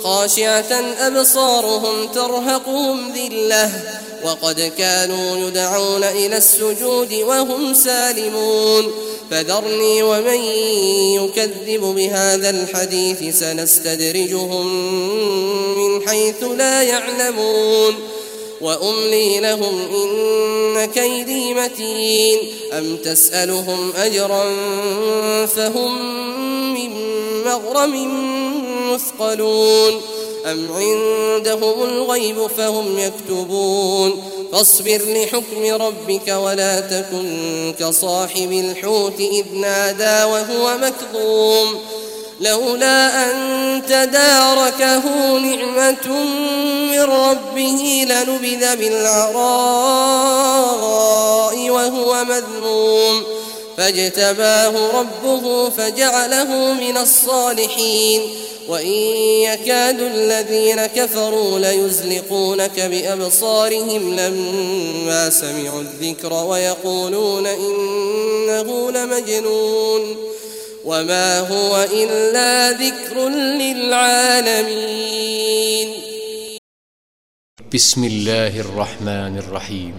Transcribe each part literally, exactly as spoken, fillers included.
خاشعة أبصارهم ترهقهم ذلة وقد كانوا يدعون إلى السجود وهم سالمون فذرني ومن يكذب بهذا الحديث سنستدرجهم من حيث لا يعلمون وأملي لهم إن كيدي متين أم تسألهم أجرا فهم من مغرم مثقلون أم عندهم الغيب فهم يكتبون فاصبر لحكم ربك ولا تكن كصاحب الحوت إذ نادى وهو مكظوم لولا أن تداركه نعمة من ربه لنبذ بالعراء وهو مذموم فاجتباه ربه فجعله من الصالحين وإن يكاد الذين كفروا ليزلقونك بأبصارهم لما سمعوا الذكر ويقولون إنه لمجنون وما هو إلا ذكر للعالمين. بسم الله الرحمن الرحيم.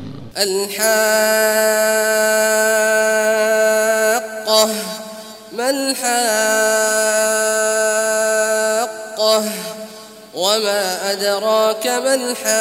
الحاقة ما الحاقة وما أدراك ما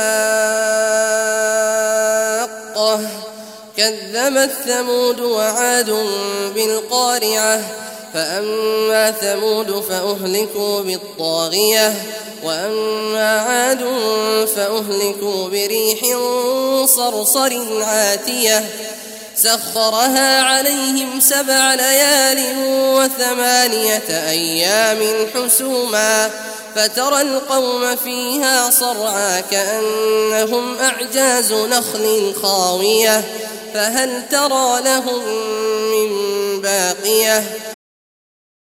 الحاقة كذبت ثمود وعاد بالقارعة فأما ثمود فأهلكوا بالطاغية وأما عاد فأهلكوا بريح صرصر عاتية سخرها عليهم سبع ليال وثمانية أيام حسوما فترى القوم فيها صرعى كأنهم أعجاز نخل خاوية فهل ترى لهم من باقية